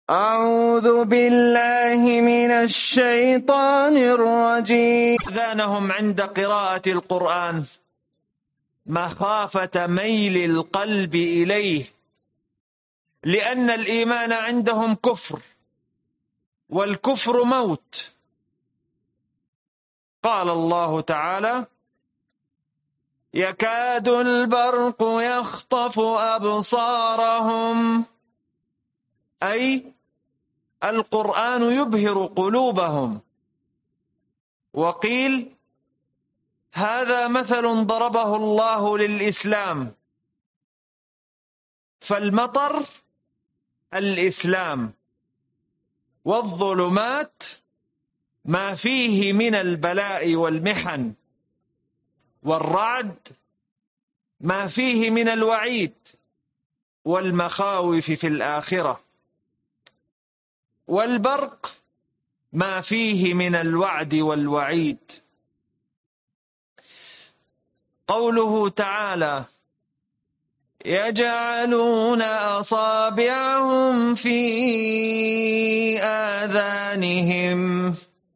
أعوذ بالله من الشيطان الرجيم. آذانهم عند قراءة القرآن مخافة ميل القلب إليه، لأن الإيمان عندهم كفر، والكفر موت. قال الله تعالى: يكاد البرق يخطف أبصارهم، أي القرآن يبهر قلوبهم. وقيل: هذا مثل ضربه الله للإسلام، فالمطر الإسلام، والظلمات ما فيه من البلاء والمحن، والرعد ما فيه من الوعيد والمخاوف في الآخرة، والبرق ما فيه من الوعد والوعيد. قوله تعالى: يجعلون أصابعهم في آذانهم،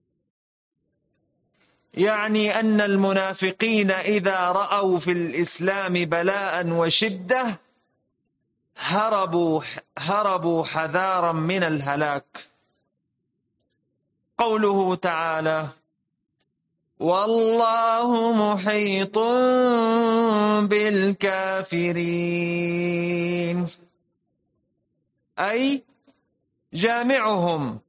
يعني أن المنافقين إذا رأوا في الإسلام بلاء وشدة هربوا حذارا من الهلاك. قوله تعالى: والله محيط بالكافرين، أي جامعهم،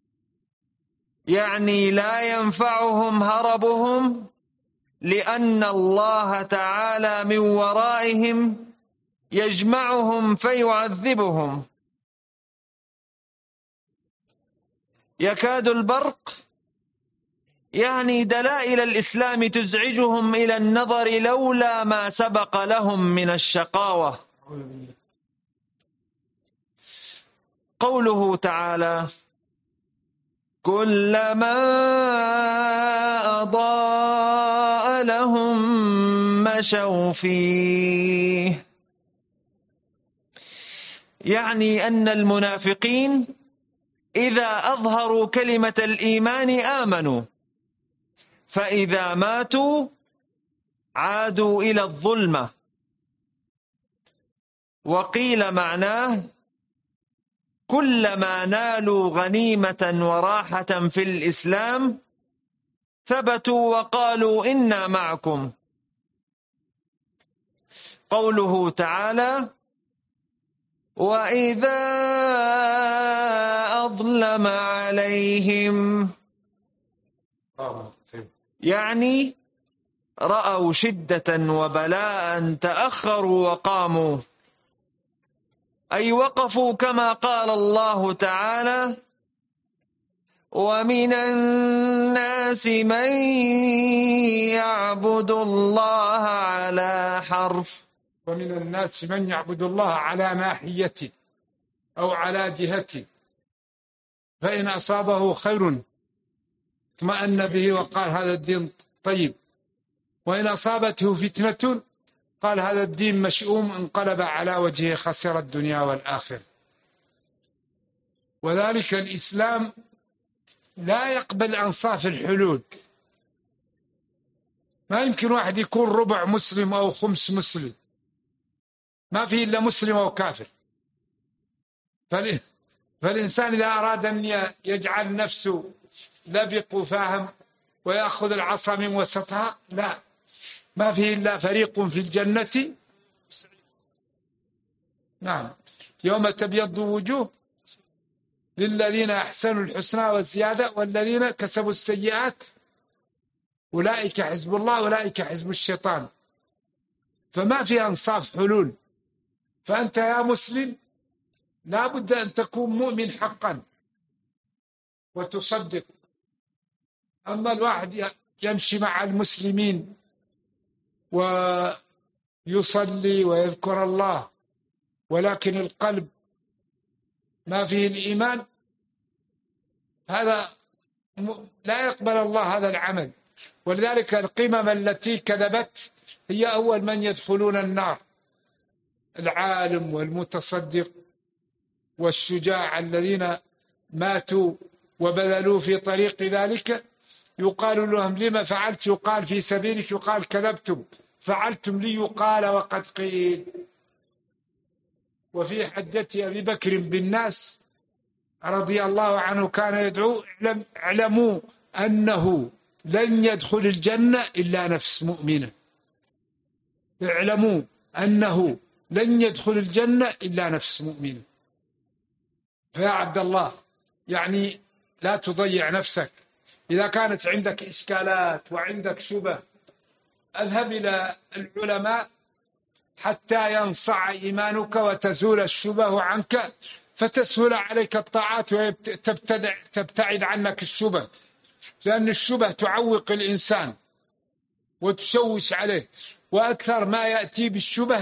يعني لا ينفعهم هربهم، لأن الله تعالى من ورائهم يجمعهم فيعذبهم. يكاد البرق يعني دلائل الإسلام تزعجهم إلى النظر لولا ما سبق لهم من الشقاوة. قوله تعالى: كلما أضاء لهم مشوا فيه، يعني أن المنافقين إذا أظهروا كلمة الإيمان آمنوا، فإذا ماتوا عادوا إلى الظلمة. وقيل معناه: كلما نالوا غنيمة وراحة في الإسلام ثبتوا وقالوا إنا معكم. قوله تعالى: وإذا أظلم عليهم، يعني رأوا شدة وبلاء تأخروا وقاموا، أي وقفوا، كما قال الله تعالى: ومن الناس من يعبد الله على حرف. ومن الناس من يعبد الله على ناحيته أو على جهته، فإن أصابه خير اطمأن به وقال هذا الدين طيب، وإن أصابته فتنة قال هذا الدين مشؤوم، انقلب على وجهه، خسر الدنيا والآخرة. وذلك الإسلام لا يقبل أنصاف الحلول. ما يمكن واحد يكون ربع مسلم أو خمس مسلم، ما فيه إلا مسلم أو كافر. فالإنسان إذا أراد أن يجعل نفسه لبق وفاهم ويأخذ العصا من وسطها، لا، ما فيه إلا فريق في الجنة. نعم، يوم تبيض وجوه للذين أحسنوا الحسنى والزيادة، والذين كسبوا السيئات أولئك حزب الله أولئك حزب الشيطان. فما في أنصاف حلول. فأنت يا مسلم لا بد أن تكون مؤمن حقا وتصدق. أما الواحد يمشي مع المسلمين ويصلي ويذكر الله ولكن القلب ما فيه الإيمان، هذا لا يقبل الله هذا العمل. ولذلك القمم التي كذبت هي أول من يدخلون النار: العالم والمتصدق والشجاع الذين ماتوا وبذلوا في طريق ذلك، يقال لهم لما فعلت؟ يقال في سبيلك، يقال كذبتم، فعلتم لي يقال وقد قيل. وفي حجة أبي بكر بالناس رضي الله عنه كان يدعو: اعلموا أنه لن يدخل الجنة إلا نفس مؤمنة، اعلموا أنه لن يدخل الجنة إلا نفس مؤمنة. فيا عبد الله، يعني لا تضيع نفسك. إذا كانت عندك إشكالات وعندك شبه، اذهب إلى العلماء حتى ينصع إيمانك وتزول الشبه عنك، فتسهل عليك الطاعات وتبتعد عنك الشبه، لأن الشبه تعوق الإنسان وتشوش عليه. وأكثر ما يأتي بالشبه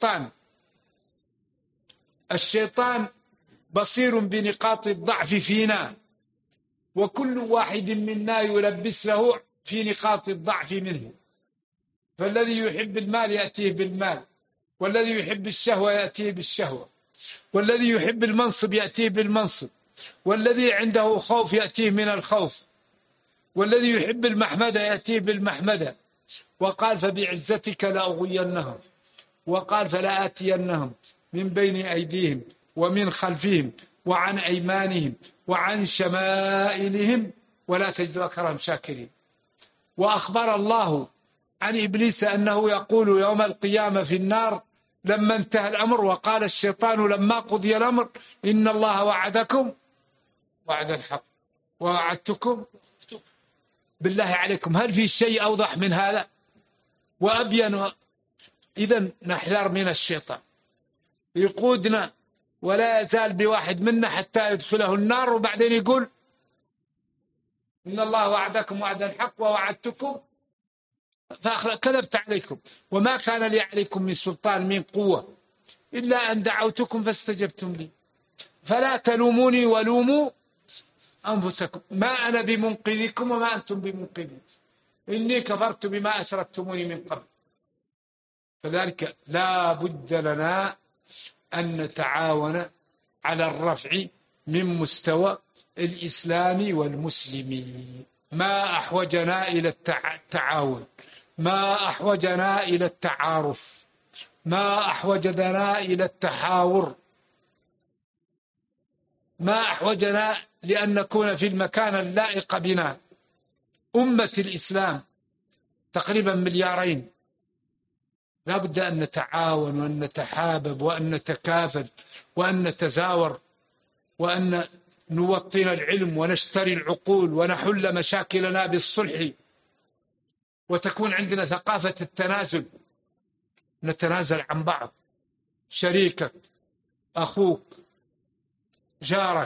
الشيطان بصير بنقاط الضعف فينا، وكل واحد منا يلبس له في نقاط الضعف منه. فالذي يحب المال يأتيه بالمال، والذي يحب الشهوة يأتيه بالشهوة، والذي يحب المنصب يأتيه بالمنصب، والذي عنده خوف يأتيه من الخوف، والذي يحب المحمدة يأتيه بالمحمدة. وقال: فبعزتك لأغوينهم، وقال: فلآتينهم من بين أيديهم ومن خلفهم وعن أيمانهم وعن شمائلهم ولا تجد أكثرهم شاكرين. وأخبر الله عن إبليس أنه يقول يوم القيامة في النار لما انتهى الأمر: وقال الشيطان لما قضي الأمر إن الله وعدكم وعد الحق ووعدتكم. بالله عليكم، هل في شيء أوضح من هذا وأبين؟ إذن نحذر من الشيطان يقودنا ولا يزال بواحد منا حتى يدخله النار، وبعدين يقول: إن الله وعدكم وعد الحق ووعدتكم فكذبت عليكم وما كان لي عليكم من سلطان من قوة إلا أن دعوتكم فاستجبتم لي فلا تلوموني ولوموا أنفسكم ما أنا بمنقذكم وما أنتم بمنقذين إني كفرت بما أشركتموني من قبل. فذلك لا بد لنا أن نتعاون على الرفع من مستوى الإسلام والمسلمين. ما أحوجنا إلى التعاون، ما أحوجنا إلى التعارف، ما أحوجنا إلى التحاور، ما أحوجنا لأن نكون في المكان اللائق بنا. أمة الإسلام تقريبا 2 مليار، لا بد أن نتعاون وأن نتحابب وأن نتكافل وأن نتزاور وأن نوطن العلم ونشتري العقول ونحل مشاكلنا بالصلح، وتكون عندنا ثقافة التنازل، نتنازل عن بعض، شريكك، أخوك، جارك،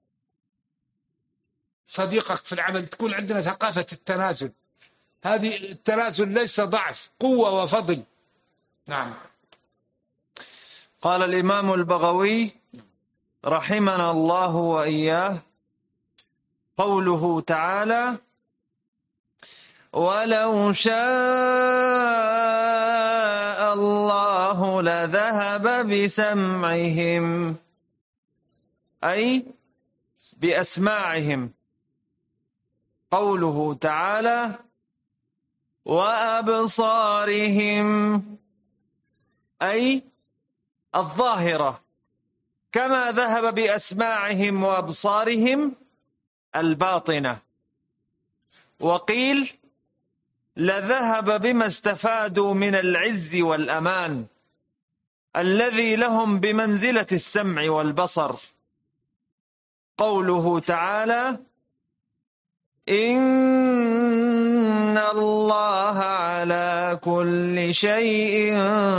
صديقك في العمل، تكون عندنا ثقافة التنازل. هذه التنازل ليس ضعف، قوة وفضل. نعم. قال الإمام البغوي رحمنا الله وإياه: قوله تعالى: ولو شاء الله لذهب بسمعهم، أي بأسماعهم. قوله تعالى: وأبصارهم، أي الظاهرة، كما ذهب بأسماعهم وأبصارهم الباطنة. وقيل: لذهب بما استفادوا من العز والأمان الذي لهم بمنزلة السمع والبصر. قوله تعالى: إن الله على كل شيء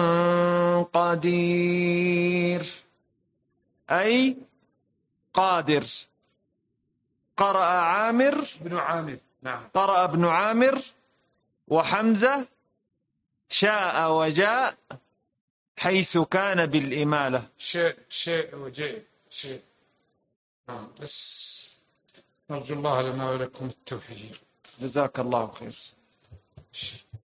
قدير، أي قادر. قرأ عامر بن عامر، نعم، قرأ ابن عامر وحمزة شاء وجاء حيث كان بالإمالة. شيء وجاء شيء. نعم، بس نرجو الله لنا ولكم التوفيق. جزاك الله خير.